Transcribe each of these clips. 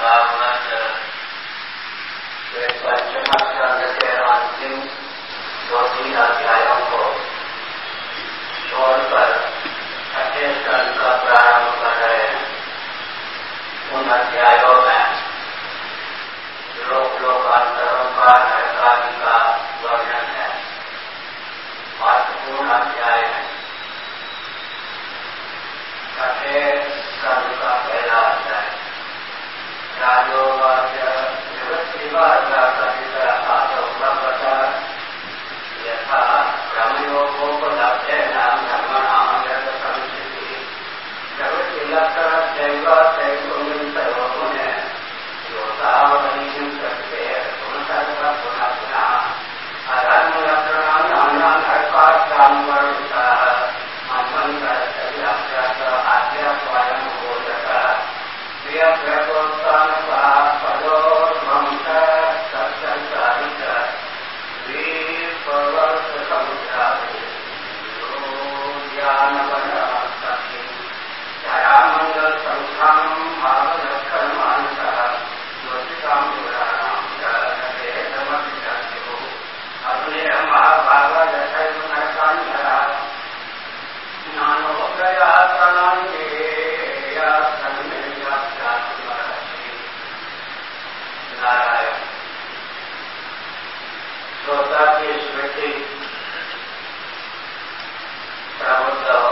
भागवत के पंचम स्कंद के अंतिम 2-3 अध्यायों को छोड़कर छठे स्कंद का प्रारंभ कर रहे हैं। उन अध्यायों में लोकांतरों का नरकादि का वर्णन है। महत्वपूर्ण अध्याय है। छठे स्कंद का पहला अध्याय राजोवाच यथा ब्रह्मयोगोपलब्धेन धर्मणां यत् संस्थितिः प्रवृत्तिलक्षणस्यैव तैर्गुणेन योतावनीं प्रत्यये पुनः पुनः अधर्मलक्षणानां नरकाख्यां वर्णितः मन्वन्तरस्य आद्यस्वयं बोधकः प्रियप्रकोत्तानः पदोर्ध्वंस सत्संसारित वीरपर्वतसमुद्रादि ज्ञानवनमस्ति जरामण्डलसंस्थानं भावलक्षणमानसः ज्योतिषां पुराणां च नरेतमभिषस्युः अग्निर्महाभागदशैव नरकान्धरः ज्ञानोपयासनानि नारायण। श्रोता की स्मृति प्रबुद्ध हो।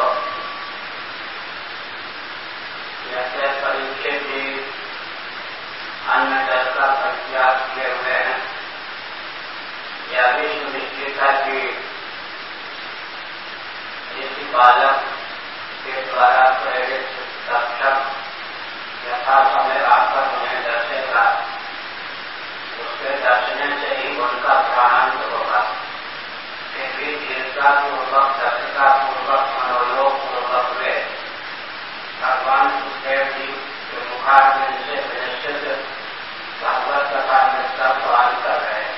जैसे परीक्षित जी अन्न जल का परित्याग किए हुए हैं, यह भी सुनिश्चित है कि जिस बालक के द्वारा प्रेरित रक्षक यथा समय आकर उन्हें दर्शेगा, उसके दर्शने से ही उनका प्राणांत होगा। फिर भी दीर्घतापूर्वक दक्षतापूर्वक मनोयोग पूर्वक वे भगवान सुखदेव जी के मुखारविंद से विनिश्चित भागवत कथा में पान कर रहे हैं।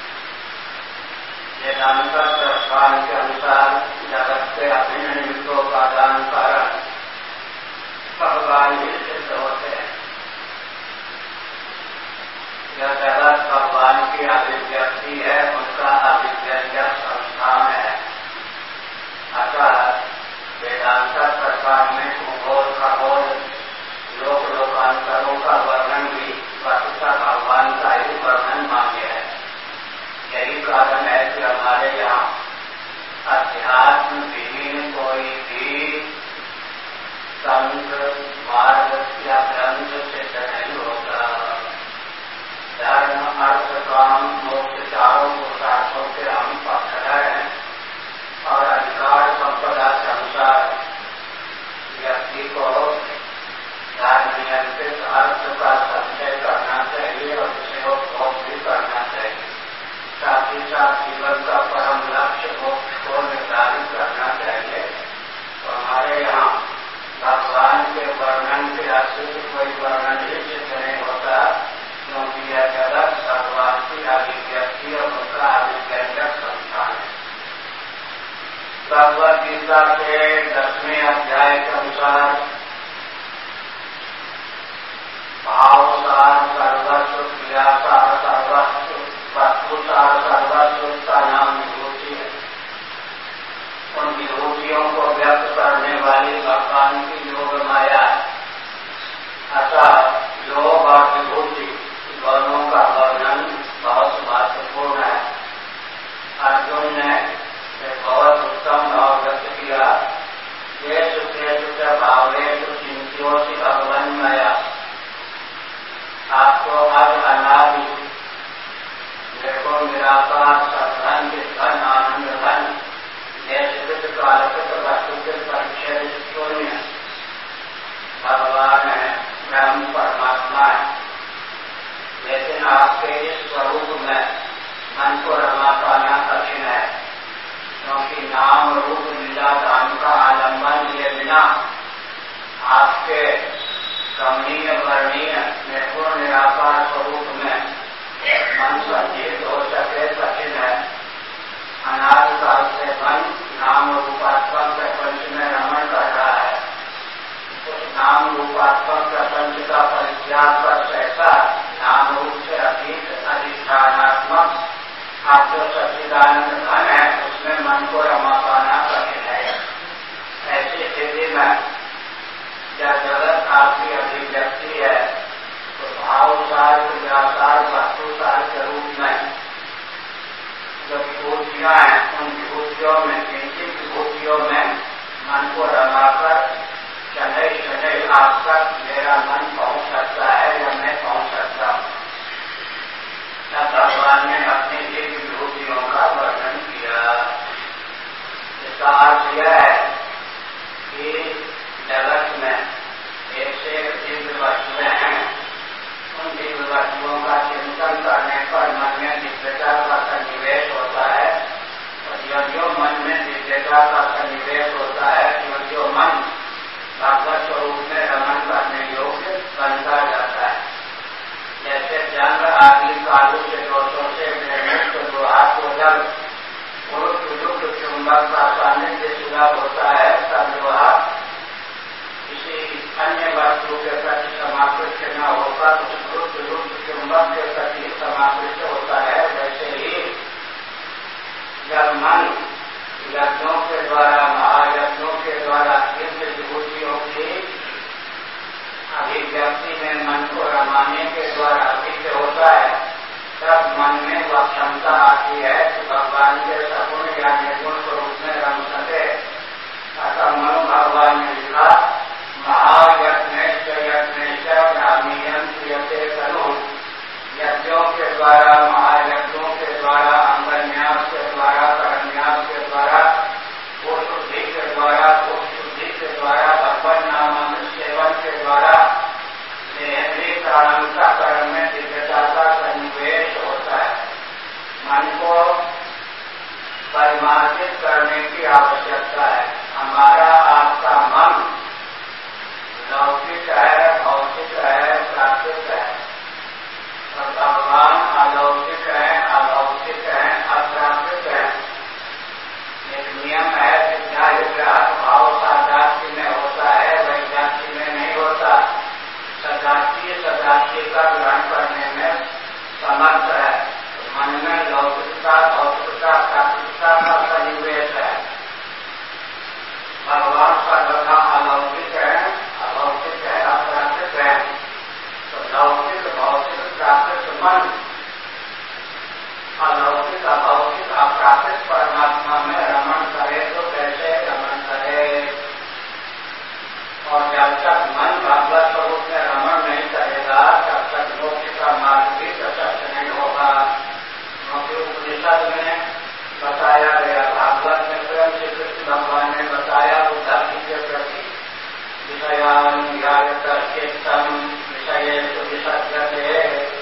वेदांतर प्रस्थान के अनुसार जगत के अभिन्न निमित्तों का दान कारण भगवान ही सिद्ध होते हैं। यह जगत भगवान की अभिव्यक्ति है, उनका अभिव्यंजक संस्थान है। अतः वेदांतर प्रकार में भूगोल खगोल लोकांतरों का वर्णन भी वस्तुतः भगवान का ही वर्णन मान्य है। यही कारण है कि हमारे यहाँ अध्यात्म विहीन कोई भी तंत्र मार्ग या ग्रंथ सिद्ध नहीं होता। धर्म अर्थ काम मोक्ष चारों पुरुषार्थों के हम पक्षधर हैं और अधिकार संपदा के अनुसार व्यक्ति को धर्म नियंत्रित अर्थ का संचय करना चाहिए और विषयोपभोग भी करना चाहिए। साथ ही साथ जीवन का परम लक्ष्य मोक्ष को निर्धारित करना चाहिए। तो हमारे यहाँ भगवान के वर्णन के अतिरिक्त कोई वर्णन ही सिद्ध नहीं होता, क्योंकि यह जगत भगवान की अभिव्यक्ति और उनका अभिव्यंजक संस्थान है। भगवद गीता के 10वें अध्याय के अनुसार भावसार सर्वस्व, क्रियासार सर्वस्व, वस्तुसार सर्वस्व का नाम विभूति है। उन विभूतियों को व्यक्त करने वाली भगवान की योग माया है। अतः योग और विभूति दोनों का वर्णन बहुत महत्वपूर्ण है। अर्जुन ने एक बहुत उत्तम भाव व्यक्त किया। ये सुखे भावेषु चिंत्योऽसि भगवन् मया। आपको आज अनादि निर्गुण निराकार सद्घन धन आनंद धन देशकृत कालकृत वस्तुकृत परिच्छेद शून्य भगवान है, ब्रह्म परमात्मा है। लेकिन आपके इस स्वरूप में मन को रमा पाना कठिन है, क्योंकि नाम रूप लीला दान का आलम्बन लिए बिना आपके कमनीय वर्णीय निर्गुण निराकार स्वरूप में मन संजीत हो सके कठिन है। अनादिकाल से मन नाम रूपात्मक प्रपंच में रमण कर रहा है। उस नाम रूपात्मक प्रपंच का परित्याग कर सहसा विभूतियों में, किन विभूतियों में मन को रमाकर शनैः शनैः आप तक मेरा मन पहुंच सकता है या मैं पहुंच सकता हूं। तब भगवान ने अपनी दिव्य विभूतियों का वर्णन किया। इसका अर्थ यह है कि जगत में एक से एक दिव्य वस्तुएं हैं। उन दिव्य वस्तुओं का चिंतन करने पर मन में दिव्यता का सन्निवेश होता है, और जो मन में दिव्यता का सन्निवेश होता है, जो मन भगवत स्वरूप में रमण करने योग्य बनता जाता है। जैसे जंग आदि कालू के दोषों से निर्मुक्त लोहा को जब पुरुष चुंबक का सानिध्य सुलभ होता है, तब लोहा किसी अन्य वस्तु के प्रति समाकृत न होकर उस पुरुष चुंबक के प्रति समाकृत होता है। वैसे ही जब मन यज्ञों के द्वारा, महायज्ञों के द्वारा दिव्य विभूतियों की अभिव्यक्ति में मन को रमाने के द्वारा अभिव्य होता है, तब मन में वह क्षमता आती है कि भगवान के सगुण या निर्गुण स्वरूप में रम सके। अतः मनु भगवान ने लिखा, महायज्ञेश्च ग्रामीयं क्रियते तनु। यज्ञों के द्वारा, महायज्ञों के द्वारा, अंगन्यास के द्वारा, करन्यास के द्वारा, वो शुद्धि के द्वारा, वो शुद्धि के द्वारा, भगवान नामामृत सेवन के द्वारा कर्म में दिव्यता का सन्निवेश होता है। मन को परिमार्जित करने की आवश्यकता है। हमारा आपका मन लौकिक है, भौतिक है, प्राकृतिक है, और भगवान अलौकिक है, अभौतिक है, अप्राकृतिक है। एक नियम है, विद्या विग्रह भाव सादात्य में होता है, वैजाति में नहीं होता। सदात्य का ग्रहण करने में समर्थ है। मन में लौकिकता, भौतिकता, प्राकृतिकता का सन्निवेश है। भगवान सर्वथा अलौकिक है, अभौतिक है, अप्राकृतिक है। तो लौकिक, भौतिक, प्राकृतिक मन अलौकिक, अभौतिक, अप्राकृतिक परमात्मा में रमण करे तो कैसे रमण करे? और जब तक मन भगवत स्वरूप में रमण नहीं करेगा, तब तक मोक्ष का मार्ग भी प्रशस्त नहीं होगा। क्योंकि उपनिषद में बताया गया, भागवत में स्वयं श्री कृष्ण भगवान ने बताया बुद्धि के प्रति, विषयानुयायतश्चित्तम् विषयेषु विसज्जते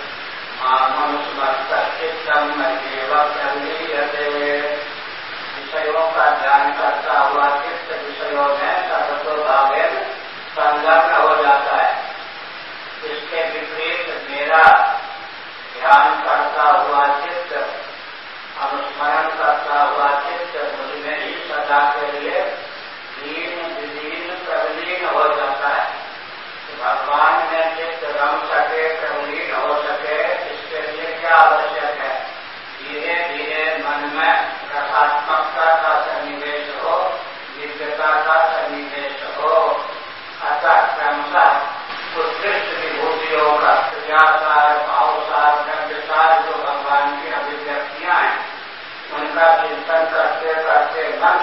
मामनुस्मर्तश्चित्तम् मय्येव प्रलीयते। विषयों का ध्यान करता हुआ चित्त विषयों में सर्वतोभावेन संलग्न हो जाता है। इसके विपरीत मेरा ध्यान करता हुआ चित्त, अनुस्मरण करता हुआ चित्त मुझ में ही सदा के लिए लीन विलीन प्रलीन हो जाता है। भगवान में चित्त रम सके, प्रलीन हो सके, इसके लिए क्या आवश्यक है? धीरे धीरे मन में रसात्मकता का सन्निवेश हो, दिव्यता का सन्निवेश हो। अतः क्रमशः उत्कृष्ट विभूतियों का क्रियासार, भावसार, द्रव्यसार जो भगवान की अभिव्यक्तियां हैं, उनका चिंतन करते करते मन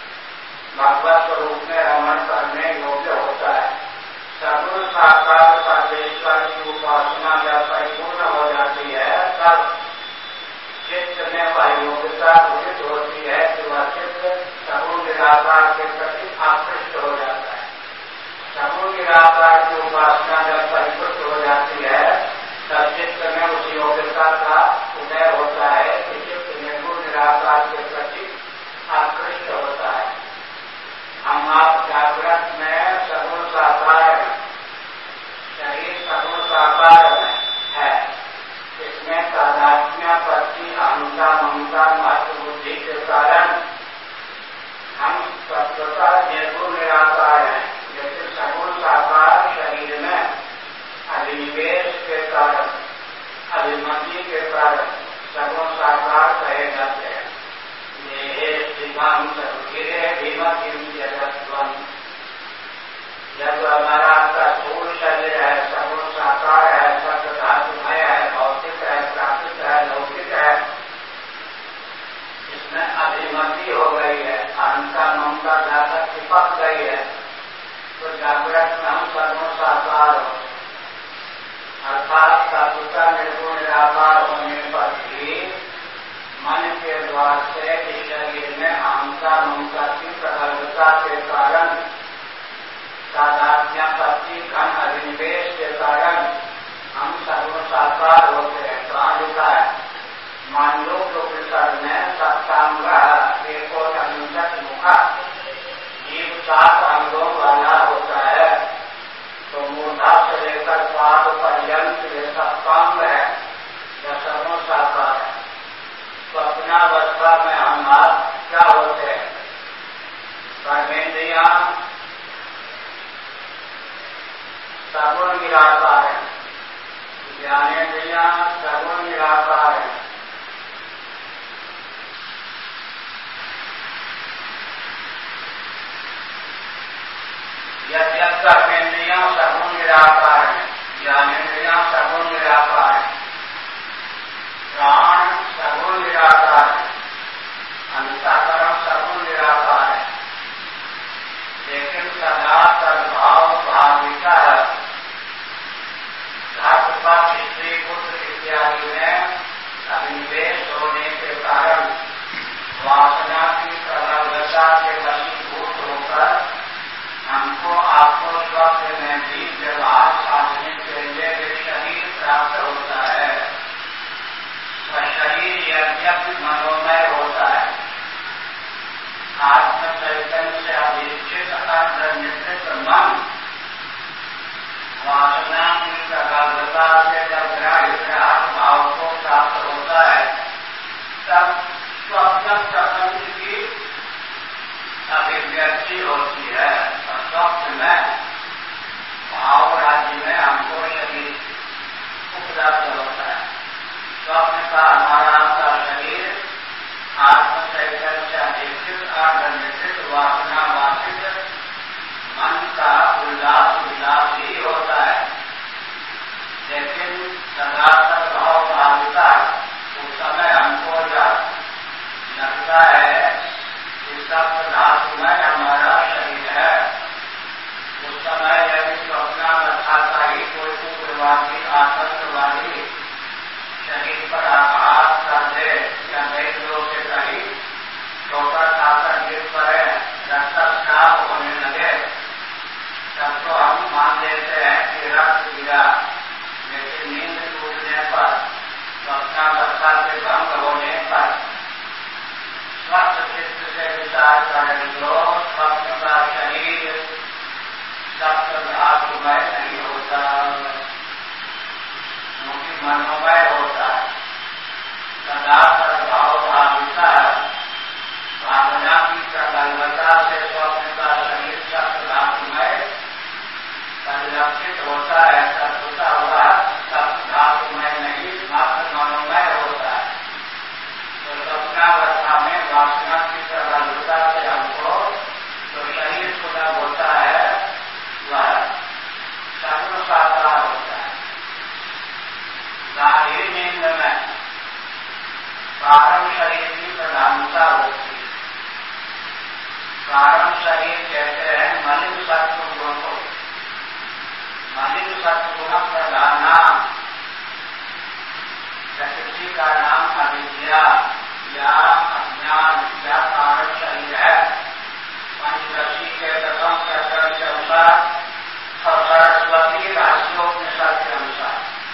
भगवत स्वरूप में रमण करने योग्य होता है। सगुण साकार सर्वेश्वर की उपासना जब परिपूर्ण हो जाती है, तब चित्त में वह योग्यता उदित होती है कि वह चित्त सगुण निराकार के प्रति आकृष्ट हो जाता है। सगुण निराकार की उपासना जब परिपुष्ट हो जाती है, तब चित्त में उस योग्यता का उदय होता है कि चित्त निर्गुण निराकार के प्रति आकृष्ट होता है। हम आप जागृत में सगुण साकार, शरीर सगुण साकार है। इसमें तादात्म्य, पत्नी, अहंता, ममता, महत्व बुद्धि के कारण हम तत्वता निर्गुण निराकार हैं। लेकिन सगुण साकार शरीर में अभिनिवेश के कारण, अभिमति के कारण सगुण साकार कहे जाते हैं। ये शिवम सरुगिरे भीमतिम जगत्वम। जब हमारा आपका स्थूल शरीर है, सगुण साकार है, सत्य धातुमय है, भौतिक है, प्राकृतिक है, लौकिक है, इसमें अभिमति हो गई निराकार है, ज्ञानेंद्रियां सगुण निराकार है। यद्यप कर्मेंद्रियां सगुण निराकार है, ज्ञानेंद्रियां सगुण निराकार है, प्राण सगुण निराकार है, अंतःकरण सगुण निराकार है, लेकिन सदा सद्भाव भाविका है। धातुपद स्त्री पुत्र इत्यादि में अभिनिवेश होने के कारण वासना की प्रबलता से वशीभूत होकर हमको आपको स्वप्न में भी व्यवहार साधने के लिए शरीर प्राप्त होता है। वह शरीर यद्यपि मनोमय होता है, आत्म चैतन्य से अधीक्षित अंतर्निहित मन वासना की प्रबलता से जब ग्राह्य भाव को प्राप्त होता है, तब स्वप्न प्रपंच की अभिव्यक्ति होती है। और स्वप्न में भाव राज्य में हमको शरीर उपलब्ध होता है। स्वप्न का हमारा शरीर आत्म चैतन्य से अधीक्षित अर्धनिश्चित वासना वासित मन का उल्लास विलास ही होता है। लेकिन सदा सद्भाव भाविता उस समय हमको जब लगता है कि सप्त धातु में हमारा शरीर है, उस समय यदि स्वप्नावस्था का ही कोई उग्रवादी आतंकवादी शरीर पर आघात कर दे या देख लो से कहीं ठोकर खाकर गिर पड़े, रक्तस्राव होने लगे, तब तो हम मान लेते हैं कि रक्त गिरा। लेकिन नींद टूटने पर, स्वप्नावस्था के भंग होने पर स्वस्थ चित्त से विचार करें तो स्वप्न का शरीर सप्त धातुमय नहीं होता, क्योंकि मनोमय होता है। सदा सद्भाव भाविता भावना की प्रबलता से स्वप्न का शरीर सप्त धातुमय परिलक्षित होता है। तत्वता हुआ सप्त धातुमय नहीं, मात्र मनोमय होता है। तो स्वप्नावस्था में वासना की प्रबलता से हमको जो शरीर सुलभ होता है वह सगुण साकार होता है। गाढ़ी नींद में कारण शरीर की प्रधानता होती है। कारण शरीर कहते हैं मलिन सत्व गुण को। मलिन सत्व गुण प्रधाना, प्रकृति का नाम अविद्या या अज्ञान या कारण शरीर है। पंचदशी के दसम चक्र के अनुसार और सरस्वती रहस्योपनिषद के अनुसार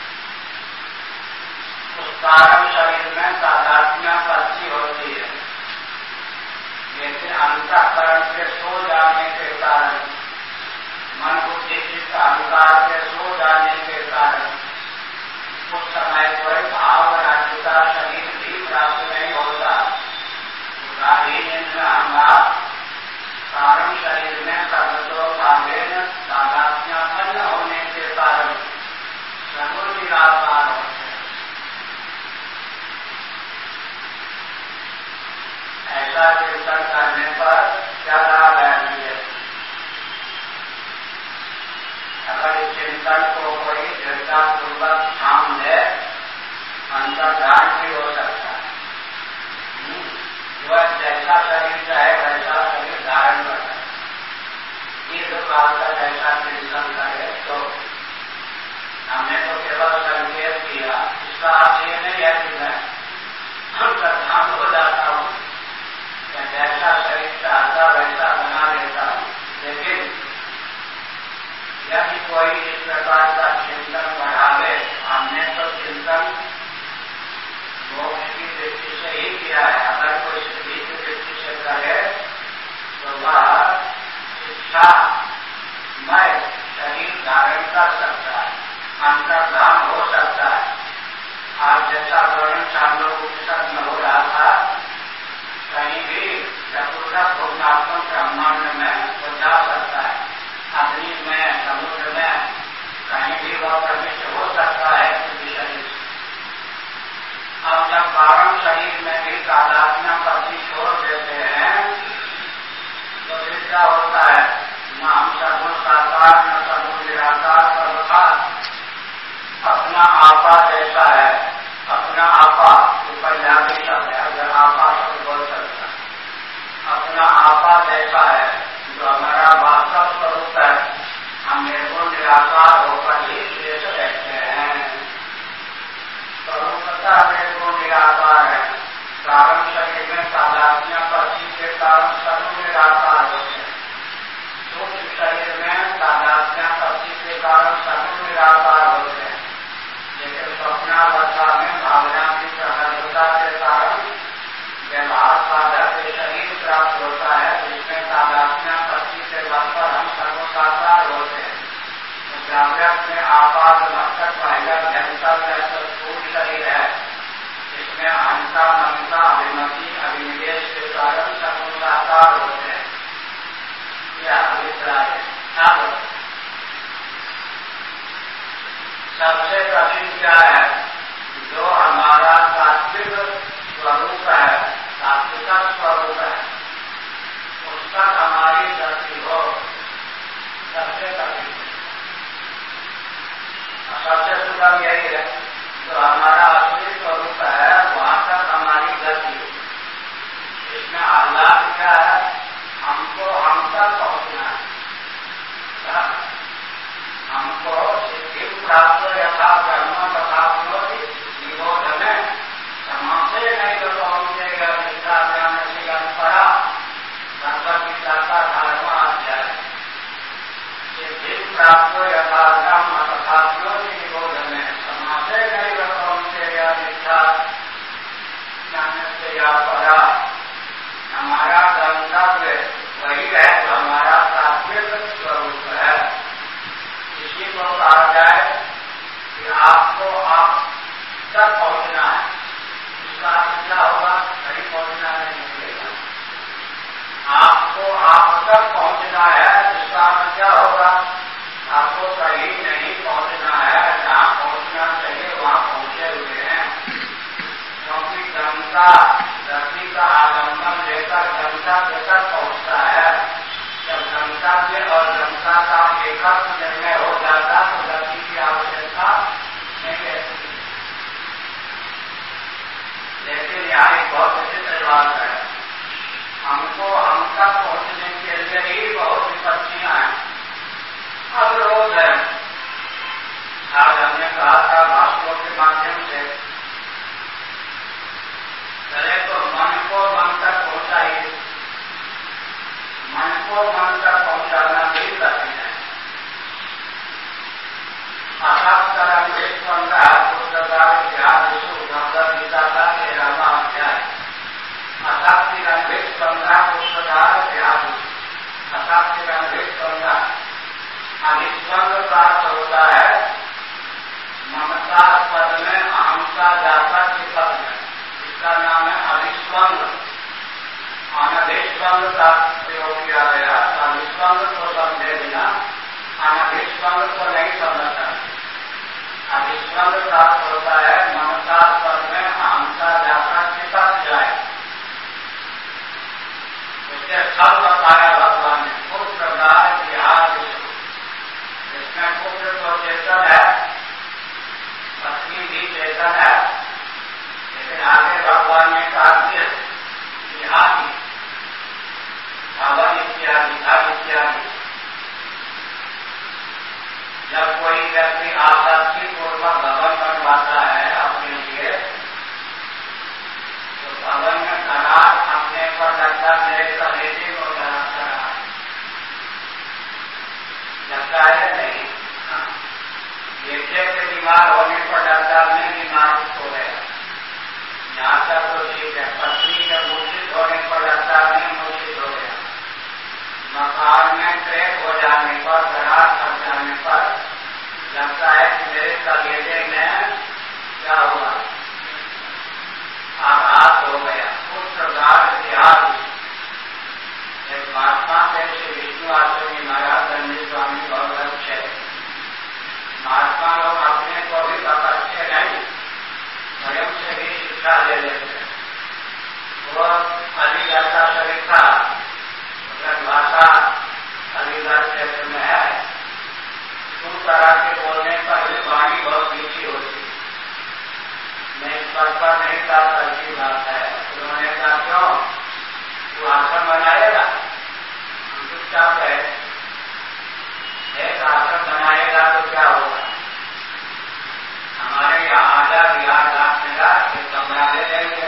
उस कारण शरीर में तादात्म्य पत्ती होती है। लेकिन अंतःकरण के सो जाने के कारण, मन बुद्धि चित्त अहंकार के सो जाने के कारण उस समय कोई भाव राज्य का शरीर भी प्राप्त नहीं होता। गाढ़ी नींद में हम कारण शरीर में सर्वतो भावेन तादात्म्यपन्न होने के कारण सगुण निराकार होते हैं। ऐसा चिंतन करने पर क्या लाभ है? अगर इस चिंतन को कोई दृढ़तापूर्वक थाम ले, अंतर्ध्यान भी हो सकता है। वह जैसा शरीर चाहे वैसा शरीर धारण करता है। दीर्घ काल तक ऐसा चिंतन करे तो हमने तो केवल संकेत किया। इसका अर्थ ये नहीं है कि मैं अंतर्ध्यान हो जाता हूँ या जैसा शरीर चाहता वैसा बना देता हूँ। लेकिन यदि कोई इस प्रकार का चिंतन बढ़ावे, हमने तो चिंतन मोक्ष की दृष्टि से ही किया है। अगर कोई सिद्धि की दृष्टि से करे तो वह शिक्षा मैं शरीर धारण कर सकता है, अंतर्धान हो सकता है। आज जैसा वर्णन छांदोग्योपनिषद में हो रहा था, कहीं भी चतुर्दश भुवनात्मक ब्रह्मांड में वो जा सकता है। अग्नि में, समुद्र में, कहीं भी वह प्रविष्ट हो सकता है किसी शरीर से। अब जब कारण शरीर में भी तादात्म्य पति छोड़ देते हैं तो फिर क्या होता है? न हम सगुण साकार न सगुण निराकार सर्वथा अपना आपा जैसा है। अपना आपा पंजाबी शब्द है, अगर आपा शब्द बोल सकता है। अपना आपा जैसा है जो हमारा वास्तव स्वरूप है, हम निर्गुण निराकार होकर ही शेष रहते हैं। स्वरूपता निर्गुण निराकार है। कारण शरीर में तादात्म्य पति के कारण सगुण निराकार होते हैं। सूक्ष्म शरीर में तादात्म्य पति के कारण सगुण निराकार होते हैं। लेकिन स्वप्नावस्था में भावना की प्रबलता के कारण व्यवहार साधक के शरीर प्राप्त होता है जिसमें तादात्म्य पति के बल पर हम सर्वसाकार होते हैं। तो जागृत में आपात मस्तक पहला जंतल जैसा स्थूल शरीर है, इसमें अहंता ममता अभिमति अभिनिवेश के कारण सर्वसाकार होते हैं। यह अभिप्राय है। अब सबसे कठिन क्या है? जो हमारा सात्विक स्वरूप है, सात्विक स्वरूप है, उस तक हमारी गति हो, सबसे कठिन। सबसे सुलभ यही है, जो हमारा असली स्वरूप है वहां तक हमारी गति हो। इसमें आह्लाद क्या है? हमको हम तक पहुंचना है। हमको सिद्धि प्राप्त यथा ब्रह्म तथा निबोध में समासे नहीं तो पहुंचेगा निष्ठा ज्ञान से परा भगवत गीता का 18वां अध्याय। सिद्धि प्राप्त यथा ब्रह्म तथा निबोध में समासे नहीं तो पहुंचेगा निष्ठा ज्ञान से परा। हमारा गंतव्य वही है जो हमारा सात्विक स्वरूप है। इसी को कहा जाए कि आपको आप तक पहुंचना है। इसका अर्थ क्या होगा? कहीं पहुंचना नहीं मिलेगा। आपको आप तक पहुंचना है, इसका अर्थ क्या होगा? आपको कहीं नहीं पहुंचना है, जहां पहुंचना चाहिए वहां पहुंचे हुए हैं। क्योंकि गंगा धरती का आलम्बन लेकर गंतव्य तक पहुंचता है। जब गंतव्य और गंगा का एकत्र निर्णय हो जाता तो गति की आवश्यकता नहीं रहती। लेकिन यहाँ एक बहुत विचित्र बात है, हमको हम तक पहुंचने के लिए ही बहुत विपत्तियां हैं, अवरोध है। आज हमने कहा था भाषणों के माध्यम से, पहले तो मन को मन तक पहुंचाइए। मन को मन तक पहुंचाना भी कठिन है। असाक्षरम विश्वंगा पुस्तकार इतिहासु भगवद गीता का 13वां अध्याय। असाक्षरम विश्वंगा पुस्तकार इतिहासु। असाक्षरम विश्वंगा अनिस्वंग का होता है ममता पद में अहंता जाता के पद में, इसका नाम है अभिस्वंग। अनभिस्वंग का प्रयोग किया गया। अभिस्वंग को समझे बिना अनभिस्वंग को नहीं समझता। अभिस्वंग का होता है ममता पद में अहंता जाता चिपक जाए। इसके फल बताया भगवान ने। कुछ प्रकार इतिहास इसमें पुत्र तो चेतन है, पत्नी भी चेतन है, लेकिन आगे भगवान ने कहा कि भवन इत्यादि धन इत्यादि। जब कोई व्यक्ति आसक्ति पूर्वक भवन बनवाता है अपने लिए, तो भवन में धनार अपने पर लगता मेरे कलेजे को धराता रहा लगता है नहीं। बेटे के बीमार होने पर लगता में बीमार हो गया, यहाँ तक तो ठीक है। पत्नी के मूर्छित होने पर लगता में मूर्छित हो गया। मकान में क्रैक हो जाने पर, दरार फंस जाने पर लगता है कि मेरे कलेजे में क्या हुआ, आघात हो गया। उस प्रकार इतिहास एक महात्मा थे श्री विष्णु आचार्य महाराज दंडी स्वामी बहुत अच्छे दीक्षा ले लेते। वो अलीगढ़ का शरीर था, भाषा अलीगढ़ क्षेत्र में है। दो तरह के बोलने पर भी वाणी बहुत मीठी होती। मैं इस पर नहीं था, अच्छी बात है। उन्होंने कहा क्यों वो आश्रम बनाएगा? चुपचाप है, एक आश्रम बनाएगा तो क्या होगा? हमारे यहाँ 8,000 मिला, एक कमरा ले लेंगे।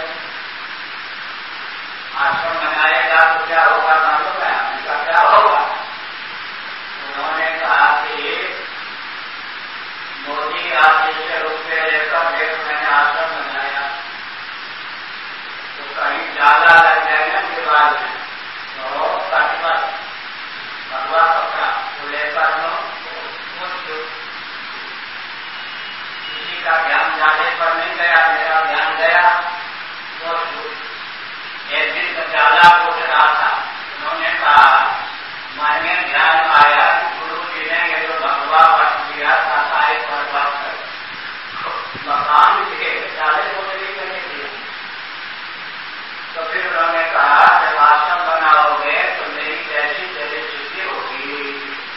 आश्रम बनाएगा तो क्या होगा मालूम है? उनका क्या होगा? उन्होंने कहा कि मोदी आप जिससे रुपये लेकर देश मैंने आश्रम बनाया तो कहीं ज्यादा लग जाएगा दीवार में, तो कटमट भगवा कपड़ा वो लेकर लो। किसी का ध्यान जाने पर नहीं गया, मेरा ध्यान गया वो। एक दिन तो ज्यादा पूछ रहा था, उन्होंने कहा मैंने ध्यान आया गुरु जी ने ये जो भगवा बट दिया था सारे पर बात कर मकान के ज्यादा कोटरी करने दिया। तो फिर उन्होंने कहा जब आश्रम बनाओगे तो मेरी जैसी तेरी स्थिति होगी।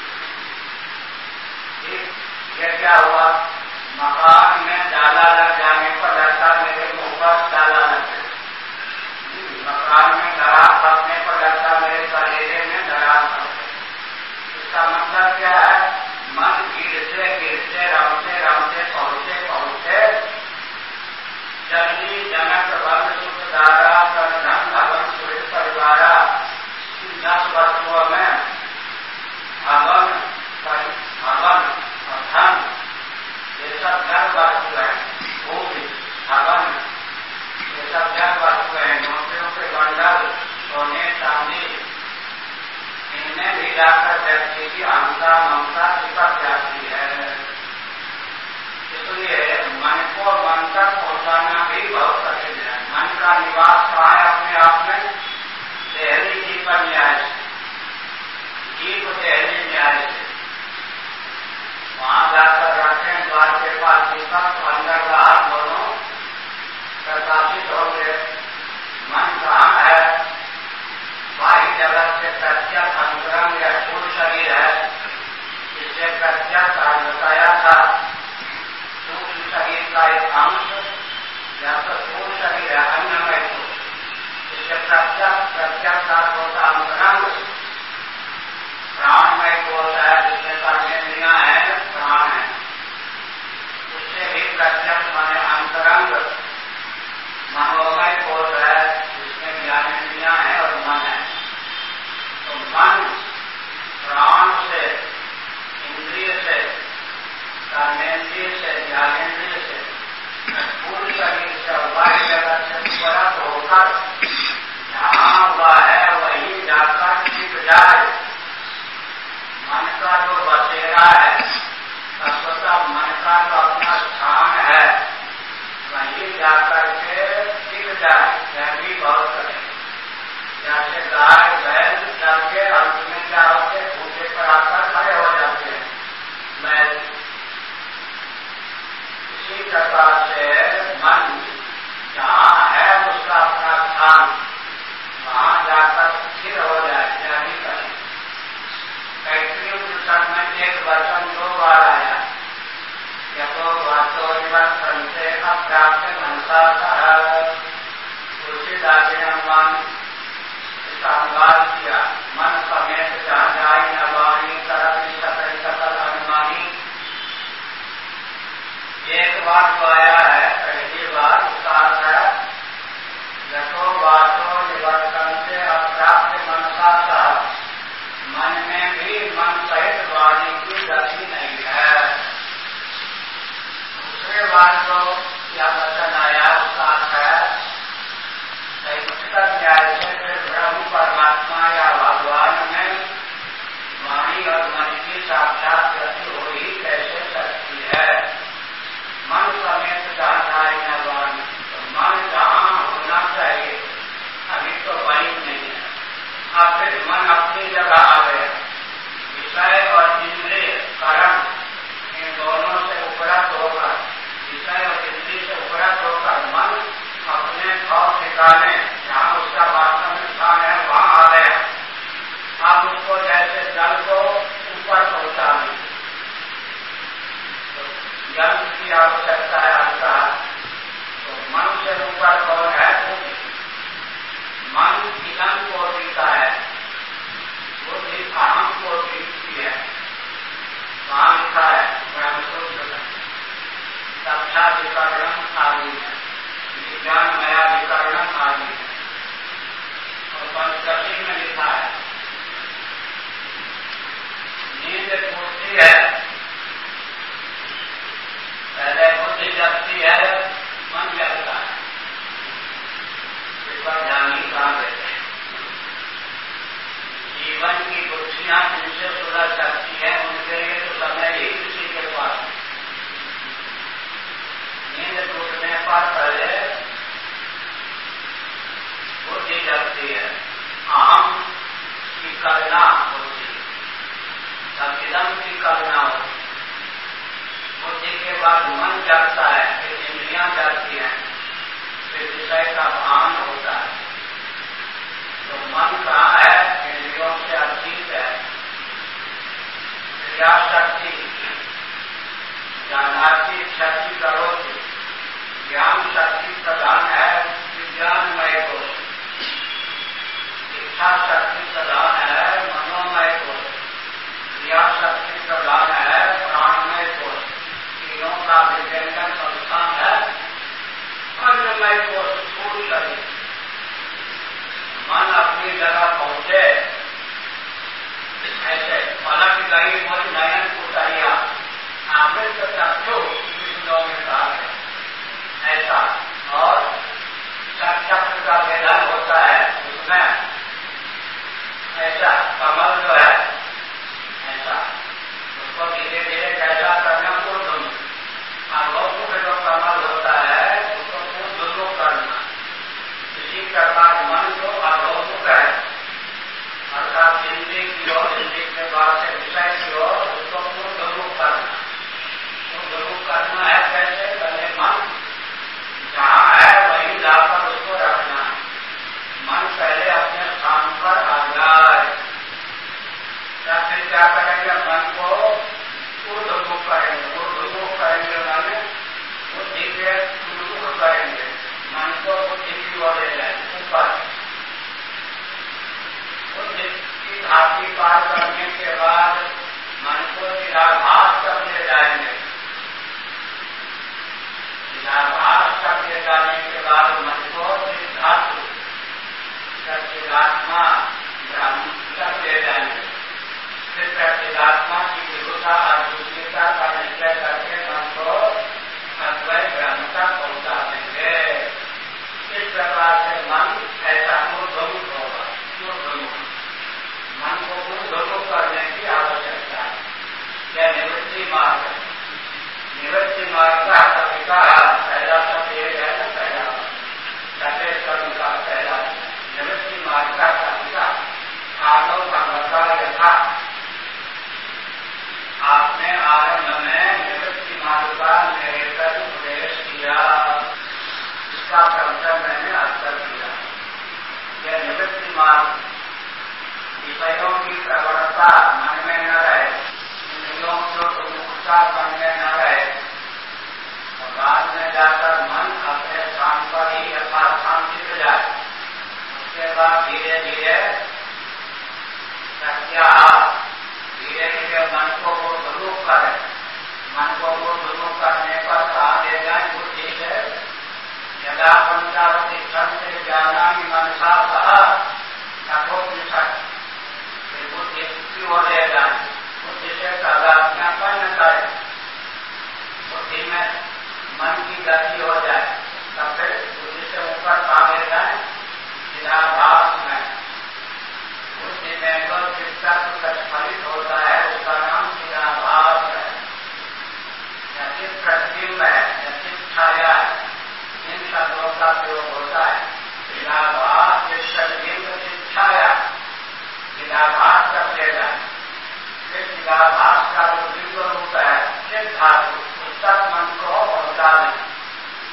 ये क्या हुआ? मकान में जाला लग जाने पर लगता मेरे मुंह पर जाला लग गया। मकान में दरार फंसने पर लगता मेरे कलेजे में दरार फंस गई। इसका मतलब क्या है? मन गिरते गिरते रमते रमते पहुंचे पहुंचे जल्दी जनक बल सुख दारा कर धन भवन सुर परिवारा। 10 वस्तुओं में भवन और धन ये सब जड़ वस्तु है। भूमि भवन ये सब जड़ वस्तु है। नौकरियों के बंडल सोने चांदी इनमें भी जाकर व्यक्ति की अहंता ममता चिपक जाती है। इसलिए मन को मन तक पहुंचाना भी बहुत कठिन है। मन का निवास कहाँ है? अपने आप में देहली जी का न्याय से, जी को देहली न्याय से वहां जाकर रखें द्वार के पास दीपक, तो अंदर बाहर दोनों प्रकाशित होंगे। मन कहाँ है? बाह्य जगत से प्रत्यक्ष अंतरंग या स्थूल शरीर है, इससे प्रत्यक्ष बताया था। सूक्ष्म शरीर का एक अंश या तो स्थूल शरीर है अन्नमय को, इससे प्रत्यक्ष होता अंतरंग। प्राणमय कोश है जिसमें कर्मेंद्रियां है, प्राण है, उससे भी प्रत्यक्ष माने अंतरंग। मनोमय कोश है जिसमें ज्ञानेंद्रियां है और मन है। तो मन प्राण से, इंद्रिय से, कर्मेंद्रिय से, ज्ञानेंद्रिय से, स्थूल शरीर से, बाह्य जगत से उपरत होकर जहाँ हुआ है वही जाकर टिक जाए। मन का जो बसेरा है, तत्वतः मन का जो अपना स्थान है वहीं जाकर के टिक जाए, यह भी बहुत कठिन। जैसे गाय बैल चल के अंत में क्या होते, भूखे पर आकर खड़े हो जाते हैं बैल। इसी प्रकार से मन जहाँ है उसका अपना स्थान, वहां जाकर स्थिर हो जाए, यह भी कठिन। कैत्री उपनिषद में एक वचन 2 बार आया, यतो वाचो निवर्तन से अप्राप्त मनसा सह। तुलसीदास ने इसका अनुवाद किया, मन समेत जहाँ जाई न वाणी करत सकल सकल अनुमानी। एक बार जो आया है, पहली बार उसका अर्थ है यतो वाचो निवर्तन से अप्राप्त मनसा सह। मन में भी मन सहित वाणी की गति नहीं है। दूसरे बार जो यह वचन आया उसका अर्थ है उच्चतम न्याय से फिर ब्रह्म परमात्मा या भगवान में वाणी और मन की साक्षात गति हो ही कैसे सकती है? मन समेत जहाँ जाए न वाणी, तो मन जहाँ होना चाहिए अभी तो वही नहीं है। अब फिर मन अपनी जगह आ गया। विषय और इंद्रिय कारण इन दोनों से उपरत होकर, विषय और इंद्रिय से उपरत होकर मन की आवश्यकता है आपका, तो मन से ऊपर कौन है? बुद्धि। मन इदम कोटि का है, बुद्धि अहम कोटि की है। वहां लिखा है ब्रह्मसूत्र में साक्षाधिकरणम आदि है, विज्ञान मयाधिकरणम आदि है, और पंचदशी में लिखा है नींद टूटती है, पहले बुद्धि जगती है, मन जगता है। इस पर ध्यान ही कहाँ देते हैं? जीवन की गुत्थियां जिनसे सुलझ सकती है उनके लिए तो समय ही किसी के पास नहीं। नींद टूटने पर पहले बुद्धि जगती है, अहम की कल्पना होती है, सचिदम की कल्पना होती है। बुद्धि के बाद मन जगता है, फिर इंद्रियां जगती हैं, फिर विषय का भान होता है। तो मन कहाँ है? इंद्रियों से अतीत है। क्रिया शक्ति ज्ञानार्थी शक्ति करोति, ज्ञान शक्ति प्रधान है विज्ञानमय कोश, इच्छा शक्ति प्रधान है मनोमय कोश, क्रिया शक्ति प्रधान है प्राणमय कोश। तीनों का विज्ञान संस्थान है अन्नमय कोश, स्थूल शरीर। मन अपनी जगह पहुंचे, ऐसे पलक गई मोर नयन उतरिया, अमृत चक्षु विष्णु में कहा है ऐसा। और चक्र का भेदन होता है उसमें, ऐसा कमल जो है ऐसा, उसको धीरे धीरे कैसा करना पूर्ण, और लोगों में जो कमल होता है उसको पूर्ण करना। इसी प्रकार मन को अलोक है, अर्थात इंद्रिय की ओर, इंद्रिय के बाद से विषय की ओर उसको पूर्ण करना। पूर्ण करना है कैसे? पहले मन जहाँ है वहीं जाकर उसको रखना है। मन पहले अपने स्थान पर आ जाए, तब फिर क्या करेंगे? मन को ऊर्ध्वमुख करेंगे। ऊर्ध्वमुख करेंगे माने बुद्धि के उन्मुख करेंगे, मन को बुद्धि की ओर ले जाएंगे ऊपर। बुद्धि की घाटी पार करने के बाद मन को चिदाभास तक ले जाएंगे। चिदाभास तक ले जाने के बाद मन को सिद्धात्म सच्चिदात्मा ब्रह्म तक ले जाएंगे। फिर सच्चिदात्मा की विभुता अद्वितीयता का निश्चय करके मन को अद्वैत ब्रह्म तक पहुंचा देंगे। इस प्रकार से मन ऐसा ऊर्ध्वमुख होगा। ऊर्ध्वमुख मन को ऊर्ध्वमुख करने की आवश्यकता है। यह निवृत्ति मार्ग है। निवृत्ति मार्ग का तरीका पहला सब एक है ना, पहला सफेद कर्म का पहला निवृत्ति मार्ग का तरीका आदो भगवता यथा। आपने आरंभ में निवृत्ति मार्ग का निरंतर उपदेश किया, इसका प्रवचन मैंने अक्सर किया। यह निवृत्ति मार्ग विषयों की प्रवणता मन में न रहे, इंद्रियों को उन्मुखता मन में न रहे, और बाद में जाकर मन अपने स्थान पर ही यथास्थान टिक जाए। उसके बाद धीरे धीरे धीरे धीरे मन को ऊर्ध्वमुख करें। मन को ऊर्ध्वमुख करने पर कहा ले जाए बुद्धि से यदा पंचावती क्षण से ज्ञानानि मनसा सह तथोपनिषद, बुद्धि की ओर ले जाए। बुद्धि से तादात्म्यपन्न करें, बुद्धि में मन की गति हो जाए, तब फिर बुद्धि से ऊपर कहा ले जाए चिदाभास में। बुद्धि में जो चित्त प्रतिफलित होता है उसका नाम चिदाभास है, या चित्त प्रतिबिंब है, या चित्त छाया है। इन शब्दों का प्रयोग होता है। चिदाभास चित्त प्रतिबिंब चित्त छाया, चिदाभास तक ले जाए। फिर चिदाभास का जो बिंब रूप है चित्त धातु, उस तक मन को पहुंचा दें।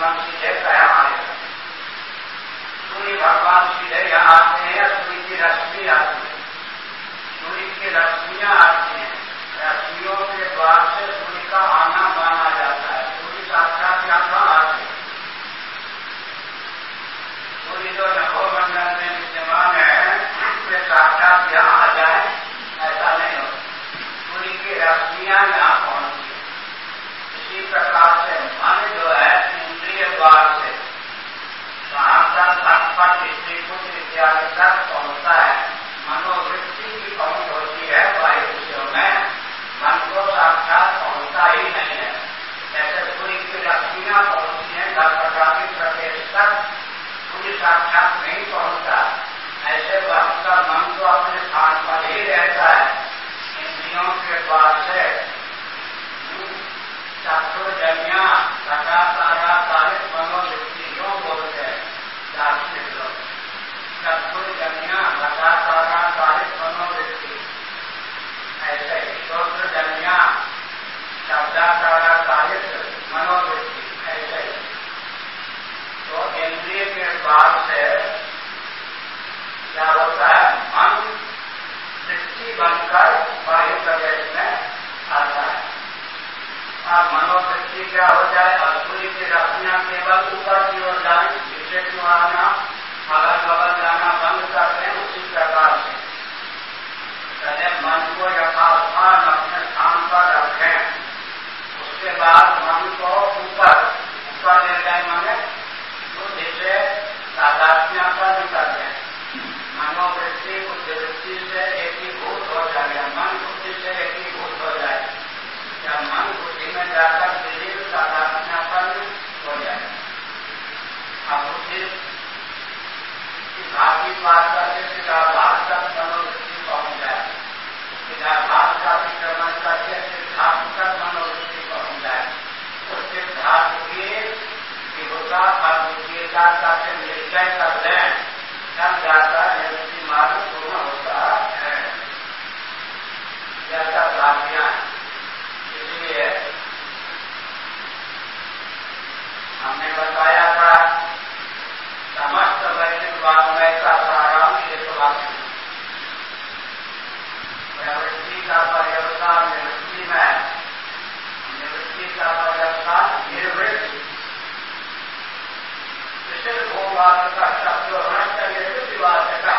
मन सीधे कायम आएगा। सूर्य भगवान सीधे यहाँ आते हैं, सूर्य की रश्मि आती है, सूर्य की रश्मियां आती हैं, रश्मियों के द्वार से सूर्य का आना माना जाता है। सूर्य साक्षात यहाँ आते हैं। सूर्य जो नभोमंडल में विद्यमान है वे साक्षात यहाँ आ जाए ऐसा नहीं हो। सूर्य की रश्मियां यहाँ पहुंचती है। इसी प्रकार से मन जो है इंद्रिय द्वार से घटपट स्त्रीपुत्र इत्यादि तक पहुंचता है। मनोवृत्ति की पहुंच होती है बाह्य विषयों में, मन को साक्षात पहुंचता ही नहीं है। जैसे सूर्य की रश्मियां पहुंचती हैं घटपटादी प्रदेश तक, सूर्य साक्षात नहीं पहुंचता। ऐसे वक्त का मन तो अपने स्थान पर ही रहता है। इंद्रियों के द्वार से चक्षुर्जन्या घटाकारित मनोवृत्तियों बोलते हैं दार्शनिक लोग। चक्षुर्जन्या घटाकारित मनोवृत्ति, ऐसे ही श्रोत्रजन्या शब्दाकारित मनोवृत्ति, ऐसे ही। तो इंद्रिय के द्वार से क्या होता है, मन वृत्ति बनकर बाह्य प्रदेश में आता है। और मनोवृत्ति क्या हो जाए, और सूर्य की रश्मियां केवल ऊपर की ओर जाए, नीचे की ओर आना, अगल बगल जाना बंद करते हैं। उसी प्रकार से पहले मन को यथास्थान अपने स्थान पर रखें, उसके बाद मन को ऊपर ले जाए, माने बुद्धि से तादात्म्य कर दें। मनोवृत्ति बुद्धिवृत्ति से एकीभूत हो जाए, मन बुद्धि से एकीभूत हो जाए, या मन बुद्धि में जाकर विलीन तादात्म्यपन हो जाए। अब बुद्धि की भागी पार करके सिद्धाभास तक मनोवृत्ति पहुंच जाए, सिद्धाभास का विक्रमण करके सिद्धार्थ तक मनोवृत्ति पहुंच जाए। उस सिद्धार्थ की विभुता अद्वितीयता का निश्चय कर दें, तब जाकर निवृत्ति मार्ग पूर्ण होता है। जैसा भाग्या, इसलिए हमने बताया था समस्त वैदिक वाङ्मय का सारांश एक वाक्य, प्रवृत्ति का पर्यवसान निवृत्ति में, निवृत्ति का पर्यवसान निर्वृत्ति। विशेष भोगवाद का शब्द नष्ट निर्वृत्तिवाद का,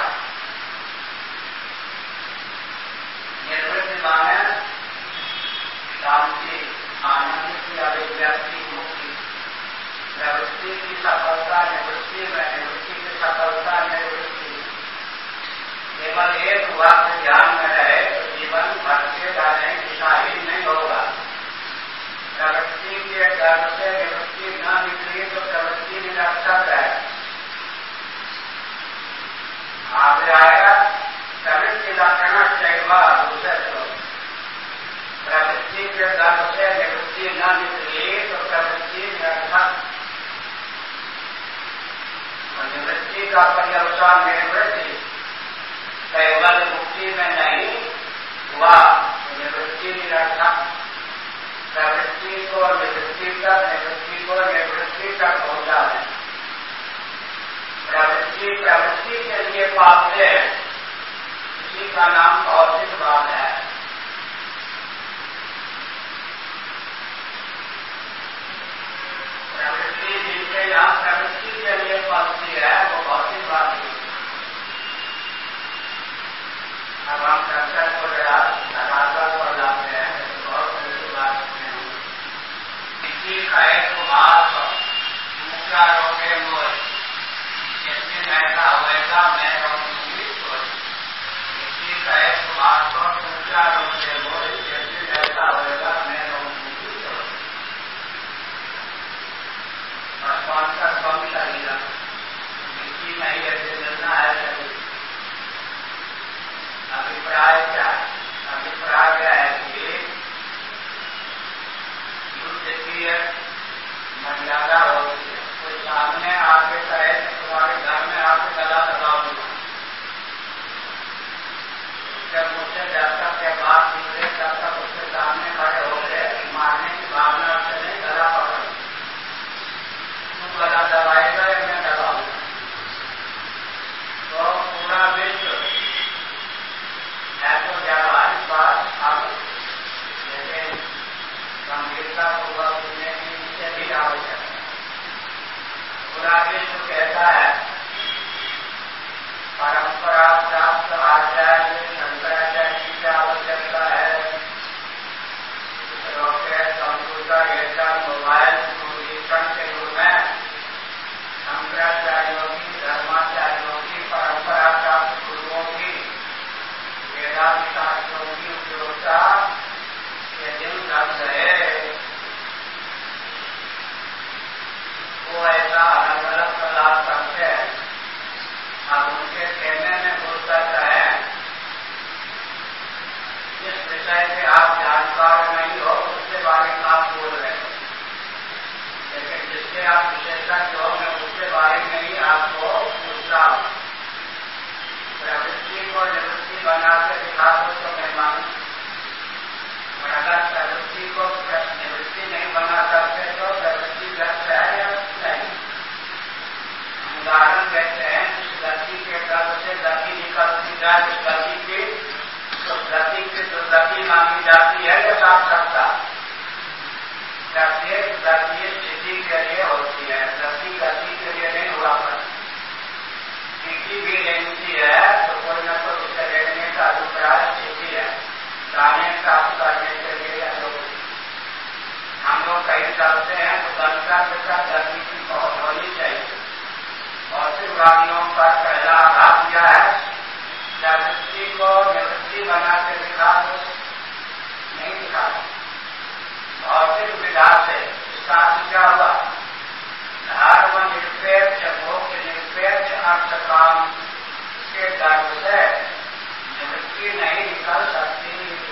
निर्वृत्ति माने शांति, आनंद की अभिव्यक्ति, मुक्ति। प्रवृत्ति की सफलता निवृत्ति में, निवृत्ति की सफलता निर्वृत्ति। केवल एक वाक्य ध्यान में रहे तो जीवन भटकेगा नहीं, दिशाहीन नहीं होगा। प्रवृत्ति के डर से निवृत्ति न निकली तो प्रवृत्ति निरर्थक है। आगे आएगा प्रवृत्ति लक्षण शैवा दूसरे तो प्रवृत्ति के डर से निवृत्ति न निकली तो प्रवृत्ति निरर्थक। निवृत्ति का पर्यवसान निवृत्ति केवल मुक्ति में नहीं हुआ तो निवृत्ति निरर्थक। प्रवृत्ति को निवृत्ति तक, निवृत्ति को निवृत्ति तक पहुंचा है। प्रवृत्ति के लिए पाते हैं, इसी का नाम भौतिकवाद है। प्रवृत्ति जिनके यहाँ प्रवृत्ति के लिए पालती है वो भौतिकवादी। अब हम चर्चा को लगातार पर लाते हैं, बहुत बड़ी बात नहीं। किसी का एक कुमार ऊंचा रोके मोर, जिस दिन ऐसा होएगा मैं रहूंगी सोच। किसी का एक कुमार को ऊंचा रोके मोर, जिस दिन ऐसा होएगा मैं रहूंगी सोच। भगवान का कम शरीर मिट्टी नहीं ऐसे मिलना है शरीर। अभिप्राय क्या है? अभिप्राय क्या है कि युद्ध की मर्यादा होती है। कोई सामने आके कहे तुम्हारे घर में आके गला दबाऊंगा, जब मुझसे जब तक के बात निकले तब तक उसके सामने खड़े हो गए, मारने की भावना से नहीं गला पकड़। विश्व कहता है परंपरा प्राप्त आचार्य शंकराचार्य की क्या आवश्यकता है। Rocket, computer, Airtel, mobile, Doordarshan के युग में शंकराचार्यों की, धर्माचार्यों की, परंपरा प्राप्त गुरुओं की, वेदांत शास्त्रों की उपयोगिता ये दिन लग गए। वो ऐसा अलग अलग तलाश करते हैं। अब उनके कहने में घुसता है जिस विषय के आप जानकार नहीं हो उसके बारे में आप बोल रहे हो, लेकिन जिसके आप विशेषज्ञ हो मैं उसके बारे में ही आपको पूछता हूँ। प्रवृत्ति को निवृत्ति बना के दिखा दो तो मैं मानूं, और अगर प्रवृत्ति को निवृत्ति नहीं बना सकते तो प्रवृत्ति व्यर्थ है या नहीं। उदाहरण देते हैं जिस गति के गर्भ से गति निकलती जाए उस गति की तो गति की दुर्गति मांगी जाती है या सार्थकता। प्रत्येक गति स्थिति के लिए होती है, गति गति के लिए नहीं हुआ करती। स्थिति भी लेती है तो कोई न कोई उसे लेने का अभिप्राय स्थिति है, दाने प्राप्त करने के लिए अयोग्य। हम लोग कहीं चलते हैं तो गति की पहुंच होनी चाहिए। भौतिक वादियों का पहला आघात क्या है, प्रवृत्ति को निवृत्ति बना के दिखा दो, नहीं दिखा। भौतिक विधा से इसका क्या हुआ, धर्म निरपेक्ष, मोक्ष निरपेक्ष अर्थ काम के गर्भ से निवृत्ति नहीं निकल सकती।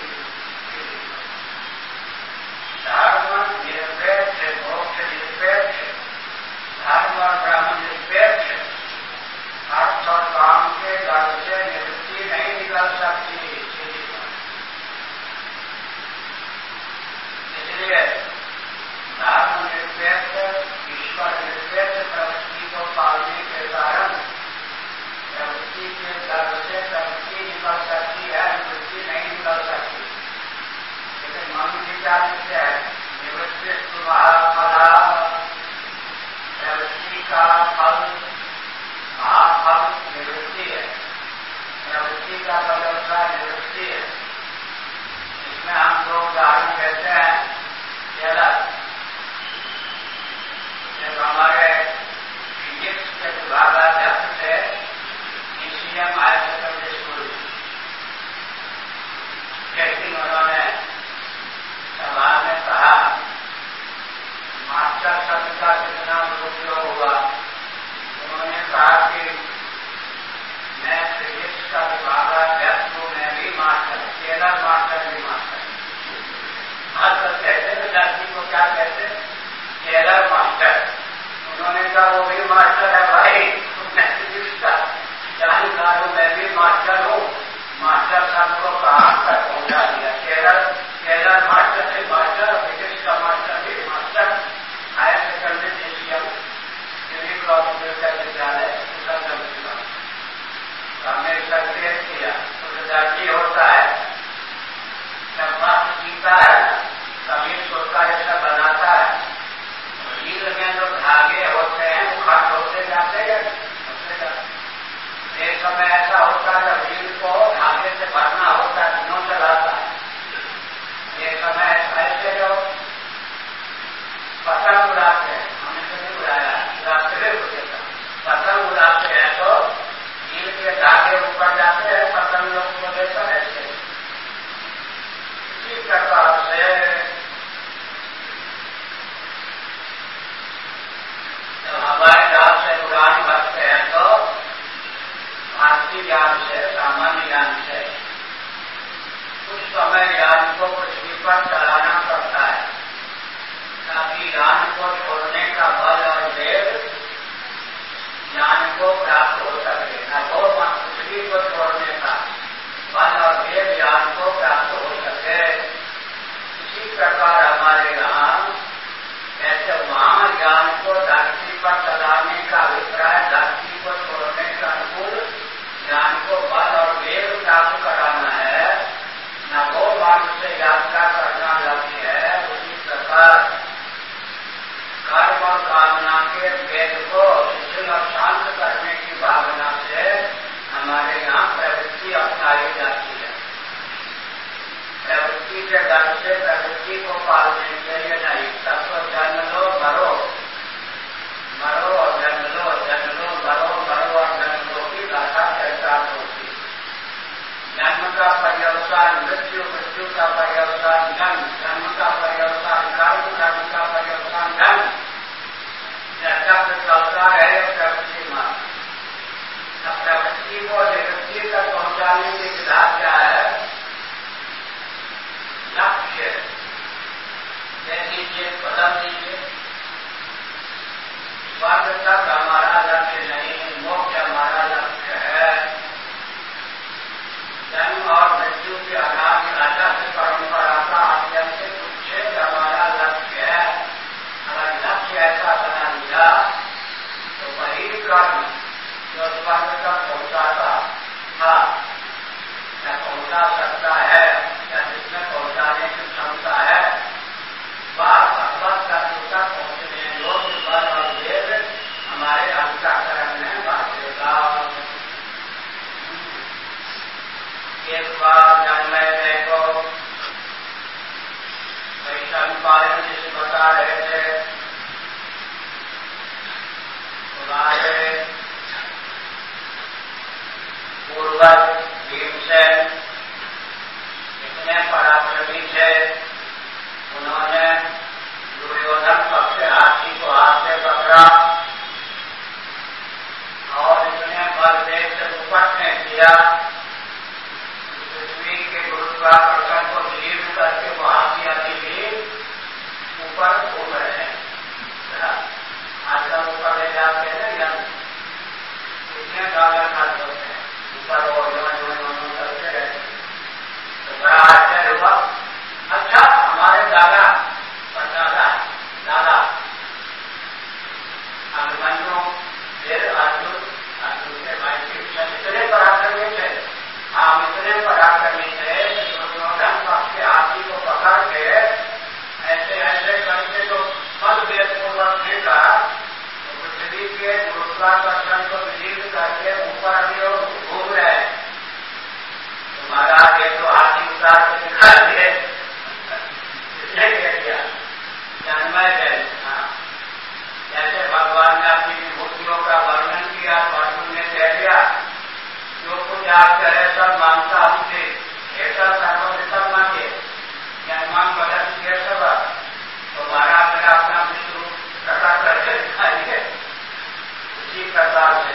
धर्म निरपेक्ष, मोक्ष निरपेक्ष, धर्म और ब्रह्म निरपेक्ष अर्थ और काम के गर्भ से निवृत्ति नहीं निकल सकती। इसलिए धर्म निरपेक्ष, ईश्वर निरपेक्ष प्रवृत्ति को पालने के कारण प्रवृत्ति के गर्भ से प्रवृत्ति निकल सकती है, निवृत्ति नहीं निकल सकती। लेकिन मनु जी क्या लिखते हैं, निवृत्ति फला, प्रवृत्ति का फल महाफल निवृत्ति है, प्रवृत्ति का बदलता निवृत्ति है। इसमें हम लोग उदाहरण कहते हैं जब हमारे फिजिक्स के विभागाध्यक्ष थे DCM हायर सेकेंडरी स्कूल, लेकिन उन्होंने सभा में कहा मास्टर शब्द का कितना दुरुपयोग हुआ। उन्होंने कहा कि मैं फिजिक्स का विभागाध्यक्ष हूँ, मैं भी मास्टर, टेलर मास्टर भी मास्टर। आज तक कहते हैं धरती को क्या कहते हैं, टेलर मास्टर। उन्होंने कहा वो भी मास्टर है भाई, मैं फिजिक्स का जानकार हूँ, मैं भी मास्टर हूँ। मास्टर शब्द को कहाँ तक पहुँचा दिया, टेलर मास्टर से मास्टर, फिजिक्स का मास्टर भी मास्टर। हायर सेकेंडरी DCM विद्यालय हमने संकेत किया तो दर्जी होता है, जब वक्त जीता है कभी सोचता ऐसा बनाता है। रील में जो धागे होते हैं वो खट होते जाते हैं, एक समय ऐसा होता है जब रील को धागे से भरना होता है, दिनों चलाता है। एक समय ऐसे जो पतंग उड़ाते हैं, हमने तो नहीं उड़ाया, उड़ाते पतंग उड़ाते हैं तो रील के धागे ऊपर जाते हैं, पतंग लोग को लेकर ऐसे। इसी प्रकार से जब हवाई जहाज से उड़ान भरते हैं तो भारतीय ज्ञान से, सामान्य ज्ञान से कुछ समय यान को पृथ्वी पर चलाना पड़ता है ताकि यान को छोड़ने का बल और वेग यान को प्राप्त हो सके। न वो पृथ्वी को छोड़ने का बल और वेग यान को प्राप्त हो सके। इसी प्रकार हमारे यहाँ ऐसे वहां यान को धरती पर चलाने का अभिप्राय, धरती को छोड़ने का अनुकूल यान को बल और वेग प्राप्त कराना है, न वो मार्ग से यात्रा करना लक्ष्य है। उसी प्रकार कर्म कर्म और कामना के भेद को शिथिल और शांत करने की भावना से हमारे यहाँ प्रवृत्ति अपनाई जाती है। प्रवृत्ति के डर से प्रवृत्ति को पालने के लिए नहीं, तब तो जन्म लो मरो, मरो और जन्म लो, जन्म लो मरो, मरो और जन्म लो की गाथा चरितार्थ होती। जन्म का पर्यवसान मृत्यु, मृत्यु का पर्यवसान जन्म, जन्म का पर्यवसान कर्म, कर्म का पर्यवसान धर्म। जब तक चलता रहे प्रवृत्ति मार्ग। अब प्रवृत्ति को निवृत्ति तक पहुंचाने की विधा क्या है? लक्ष्य दे दीजिए, बदल दीजिए। स्वर्ग तक हमारा लक्ष्य नहीं, मोक्ष हमारा लक्ष्य है। जन्म और मृत्यु के अनादि अनंत परंपरा का आत्यंतिक उच्छेद हमारा लक्ष्य है। अगर लक्ष्य ऐसा बना लिया तो वही कर्म जो स्वर्ग तक पहुंचाता था या पहुंचा सकता है या जिसमें पहुंचाने की क्षमता है, वह भगवत तत्व तक पहुंचने योग्य बल और वेग हमारे अंतःकरण में बढ़ेगा। एक बार जन्मे देखो, वैष्णव पालन जिसे बता रहे थे, तुम्हारे पूर्वज भीमसेन इतने पराक्रमी थे, उन्होंने दुर्योधन पक्ष से हाथी को हाथ से पकड़ा और इतने बल देश से उपटने किया, पृथ्वी के गुरुत्वाकर्षण को विलीन करके वो हाथी अभी भी ऊपर घूम रहे हैं। आजकल ऊपर ले जाते हैं या कितने डॉलर खर्च होते हैं ऊपर वो करते रहते, तो बड़ा आश्चर्य हुआ। अच्छा, हमारे दादा परदादा दादा अभिमन्यु फिर अर्जुन, अर्जुन के भाई भीमसेन इतने पराक्रमी थे, हम इतने पराक्रमी थे कि दुर्योधन पक्ष के हाथी को पकड़ के ऐसे ऐसे करके तो बल वेगपूर्वक फेंका, तो पृथ्वी के गुरुत्वाकर्षण को विलीन करके ऊपर अभी घूम रहे। तो महाराज ये तो हाथी उतार के दिखा दिए, इसने क्या किया? जन्मय जय। जैसे भगवान ने अपनी विभूतियों का वर्णन किया तो अर्जुन ने कह दिया, जो कुछ आप कहे सब मानता हूँ थे, ऐसा सर्ववितम मांगे जन्मान बदल किए सब। तो महाराज ने अपना विष्णु प्रकट करके दिखाइए। उसी प्रकार से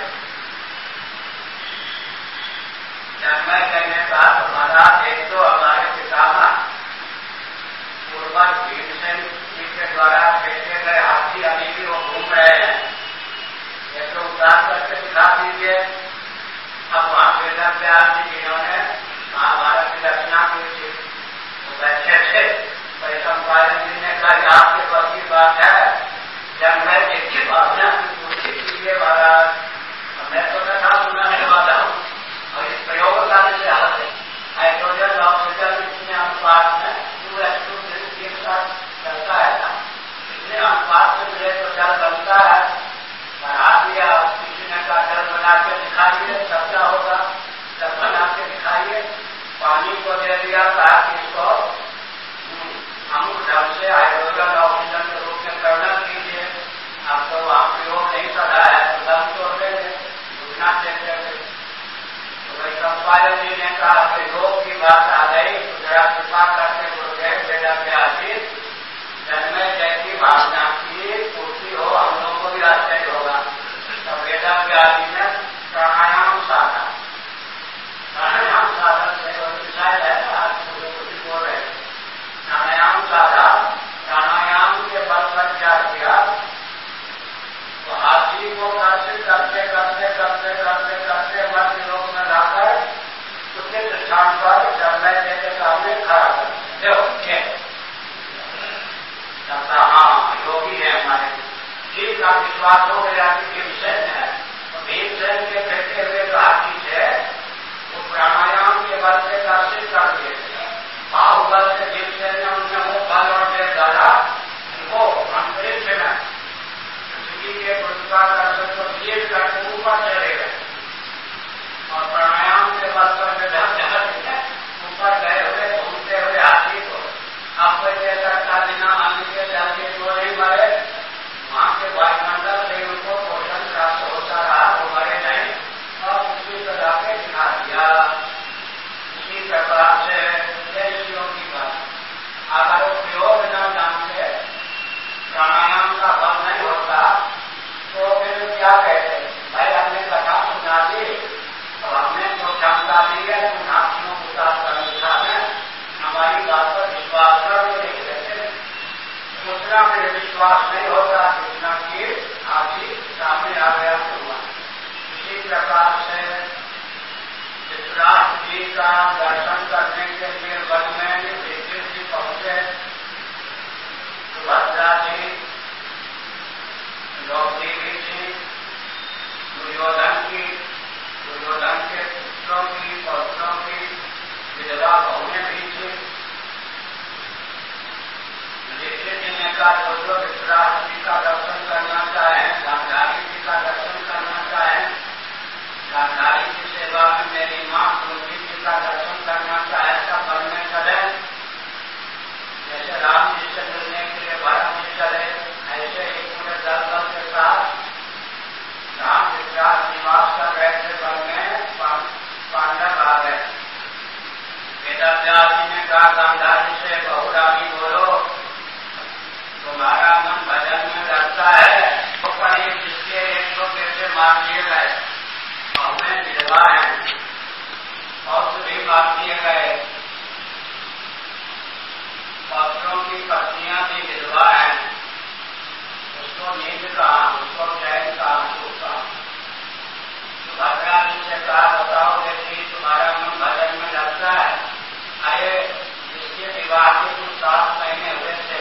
जन्मय कहने का तो महाराज एक तो हमारे पितामह पूर्वज भीमसेन जी के द्वारा फेंके गए हाथी अभी भी वो घूम रहे हैं, ये तो उतार करके दिखा दीजिए। अब वहां वेद व्यास जी जिन्होंने महाभारत की रचना की थी वो बैठे थे, वैष्णव पायन जी ने कहा आपके पास की बात है, जब मैं एक ही भावना की पूछी कीजिए महाराज, मैं तो कथा सुनाने वाला हूँ और इस प्रयोग करने से हाथ है हाइड्रोजन ऑक्सीजन इतने अनुपात में के साथ चलता है ना, इतने अनुपात से मिले तो जल बनता है। बढ़ा दिया किसी ने का जल बना के दिखाइए, तब क्या होगा? जल बना के दिखाइए। पानी को दे दिया कहा कि इसको अमुक ढंग से हाइड्रोजन ऑक्सीजन के रूप में कर्णन कीजिए। अब तो वहां प्रयोग नहीं चला है तो दम तोड़ देंगे, बुझना देते थे। तो भाई संपादक जी ने कहा कि योग की बात आ गई तो जरा कृपा करके गुरुदेव बेटा व्यास जन्मय जय की भावना की पूर्ति हो, हम लोगों को भी आश्चर्य होगा। तो वेदा व्यास जी ने प्राणायाम साधा, प्राणायाम साधन से शायद है ना, आज कुछ बोल रहे प्राणायाम साधा, प्राणायाम के बल पर क्या किया तो हाथी को करते करते करते करते करते करते मध्य लोक में लाकर उचित स्थान पर जन्मय जय के सामने खड़ा कर हाँ योगी है हमारे ठीक का विश्वास हो गया कि भीमसेन है। तो भीमसेन के फेंके हुए जो हाथी थे वो प्राणायाम के बल से दर्शित कर दिए थे। बाहुबल से भीमसेन ने उनमें वो बल और देव डाला, उनको अंतरिक्ष में के पुरस्कार करके तो शील करके ऊपर चले गए और प्राणायाम के बाद ऊपर गए हुए घूमते हुए हाथी को अब कोई करता बिना अन्न के जल के जो नहीं मरे, वहां के वायुमंडल से उनको पोषण प्राप्त होता रहा, वो मरे नहीं और उसी तरह के दिखा दिया। इसी प्रकार से ऋषियों की बात, अगर वो प्रयोग न जानते, प्राणायाम का बल नहीं होता तो फिर क्या कहते, भाई हमने कथा सुना दी, अब हमने जो क्षमता दी है तुम हाथियों को साथ करने में हमारी बात पर विश्वास कर नहीं कहते। दूसरा फिर विश्वास नहीं होता जितना कि हाथी सामने आ गया हुआ। इसी प्रकार से धृतराष्ट्र जी का दर्शन करने के लिए वन में युधिष्ठिर जी पहुंचे, सुभद्रा जी, द्रौपदी भी थी, दुर्योधन के पुत्रों की पौत्रों की विधवा बहुएं भी थी। युधिष्ठिर जी ने कहा जो धृतराष्ट्र जी का दर्शन करना चाहें, गांधारी जी का दर्शन करना चाहें, गांधारी की सेवा में मेरी मां कुंती जी का दर्शन करना चाहे तब वन में चले, जैसे राम जी से मिलने के लिए भरत जी चले, ऐसे ही पूरे दल बल के साथ राम धृतराष्ट्र निवास कर रहे थे वन में, पांडव आ गए। वेदव्यास जी ने कहा गांधारी से बहुरानी बोलो, तुम्हारा मन भजन में लगता है तो कहीं जिसके 100 कैसे मार दिए गए, बहुएं विधवा हैं और भी मार दिए गए, पत्रों की पत्नियां भी विधवा हैं, उसको नींद कहा, उसको चैन कहा, सुखा। सुभद्रा जी से कहा बताओ बेटी तुम्हारा मन भजन में लगता है, अरे जिसके विवाह के कुछ 7 महीने हुए थे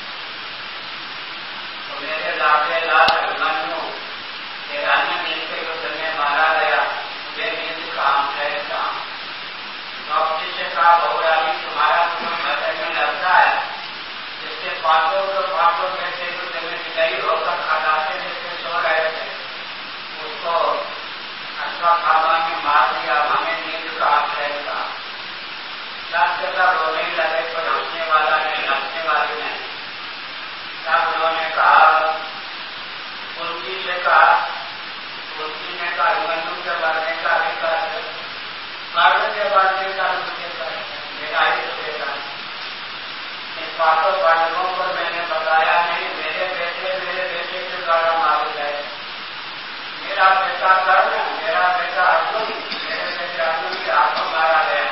तो मेरे लाडले लाल अभिमन्यु 13वें दिन के युद्ध में मारा गया, मुझे नींद काम है काम। द्रौपदी से कहा बहुरानी तुम्हारा मन भजन में लगता है, जिसके पांचों जैसे युद्ध में विजयी होकर खदाते जैसे सो रहे थे उसको अश्वत्थामा ने मार दिया, हमें नींद का है का। सब रोने लगे, कोई हंसने वाला नहीं, हंसने वाली नहीं। तब उन्होंने कहा कुंती से कहा, कुंती ने कहा अभिमन्यु के मरने का अधिकार है, मरने के मरने का मुझे मेरा ही तो बेटा। इन पांचों पांडवों को मैंने बताया नहीं, मेरे बेटे के द्वारा मारे गए। मेरा बेटा कर्ण, मेरा बेटा अर्जुन, मेरे बेटे अर्जुन के हाथों मारा गया।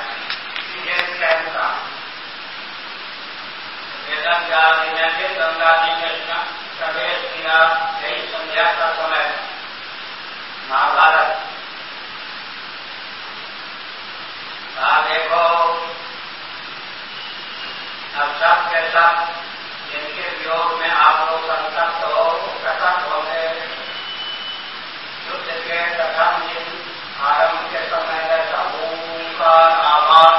वेदव्यास जी ने फिर गंगा जी में प्रवेश किया, यही संध्या का समय, महाभारत। देखो अब सब के सब जिनके वियोग में आप लोग संतप्त हो प्रकट होंगे। युद्ध के प्रथम दिन आरंभ के समय में समूह का आवाज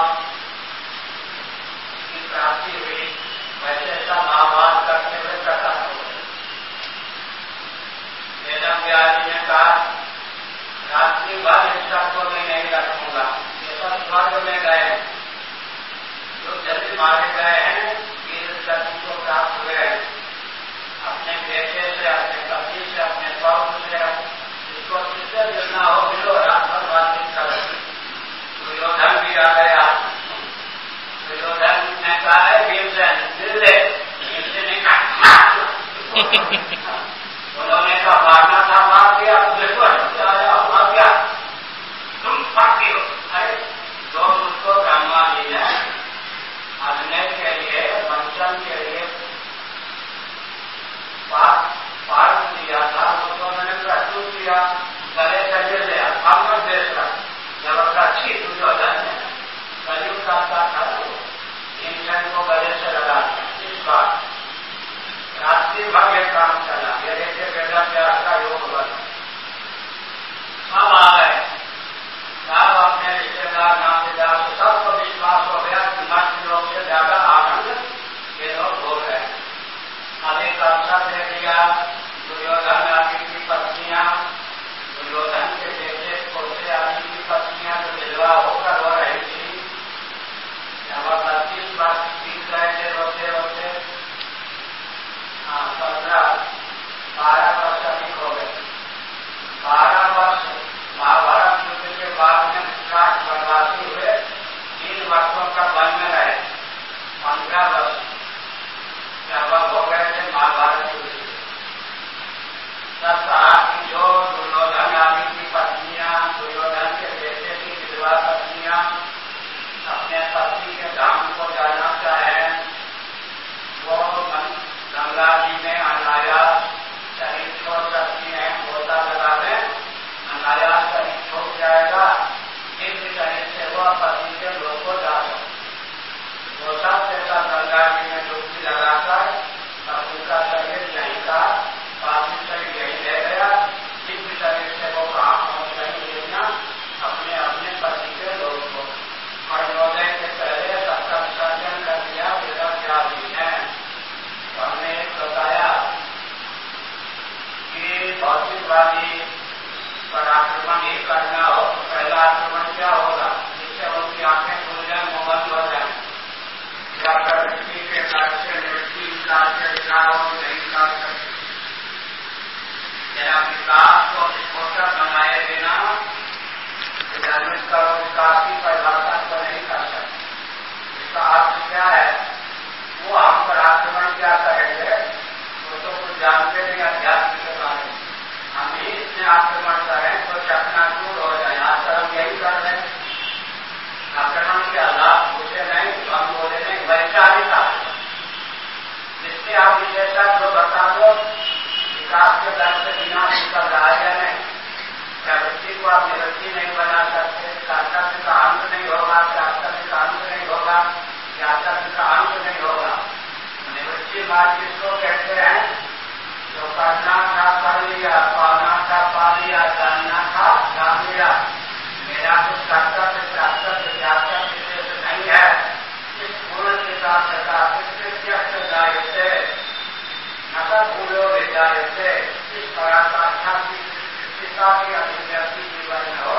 की प्राप्ति हुई, वैसे सब आवाज करते हुए प्रकट हो गए। वेदव्यास जी ने कहा रात्रि भर इन सबको मैं नहीं रखूंगा, ये सब स्वर्ग में गए, जो जल्दी मारे गए हैं वीर गति को प्राप्त हुए हैं, अपने बेटे से, अपने पति से, अपने पौत्र से, जिसको जिससे मिलना हो मिलो, रात भर बातचीत करो। दुर्योधन भी आ गया, दुर्योधन ने कहा है भीमसेन दिल दे, भीमसेन ने कहा उन्होंने कहा मारना था मार दिया, देखो आया हुआ क्या तुम पापी हो। अरे जो मुझको ब्रह्मा जी ने अभिनय के लिए तब कहा कि जो दुर्योधन आदि की पत्नियां, दुर्योधन के बेटे की विधवा पत्नियां अपने पति के धाम को जाना चाहें, वो गंगा जी में अनायास शरीर छोड़ सकती हैं, गोता लगा में अनायास शरीर छोड़ जाएगा। इस शरीर से वो पति के लोग को जा सकते। वो सब से गंगा जी में डुबकी लगाकर अब उनका शरीर यहीं का पार्थिव शरीर यहीं रह गया। इस शरीर से वो कहाँ पहुंच गई देखना अपने अपने पति के लोग को। मरणोदय से पहले सबका विसर्जन कर दिया वेदांती ने। तो हमने एक बताया कि भौतिकवादी पर आक्रमण ही करना हो तो पहला आक्रमण क्या होगा, जिससे उनकी आंखें खुल जाए, मुंह बंद हो जाए, या प्रवृत्ति के कार्य से निवृत्ति कार्य नहीं कर सकते। तेरा विकास को विस्फोटक बनाए बिना विधानित करो, विकास की परिभाषा को नहीं कर सकते। इसका अर्थ क्या है, वो हम पर आक्रमण क्या करेंगे, वो तो कुछ जानते नहीं अध्यात्म के बारे में। हम ही इसमें आक्रमण करें तो चकनाचूर हो जाए। आजकल हम यही कर रहे हैं, आक्रमण के आलाप पूछे नहीं, हम बोले नहीं, वैचारिक आक्रमण। जिसके आप विशेषज्ञ जो बता दो विकास के दर से बिना निकल रहा है या नहीं। प्रवृत्ति को आप निवृत्ति नहीं बना सकते, कर्तव्य का अंत नहीं होगा, कर्तव्य का अंत नहीं होगा, ज्ञातव्य का अंत नहीं होगा। निवृत्ति मार्ग किसको कहते हैं, जो करना था कर लिया, पाना था पा लिया, जानना था जान लिया, मेरा कुछ कर्तव्य कर्तव्य ज्ञातव्य शेष नहीं है। इस पूर्ण किताब का से नगर भूलो विद्यालय से इस पराकाष्ठा की अभिव्यक्ति जीवन में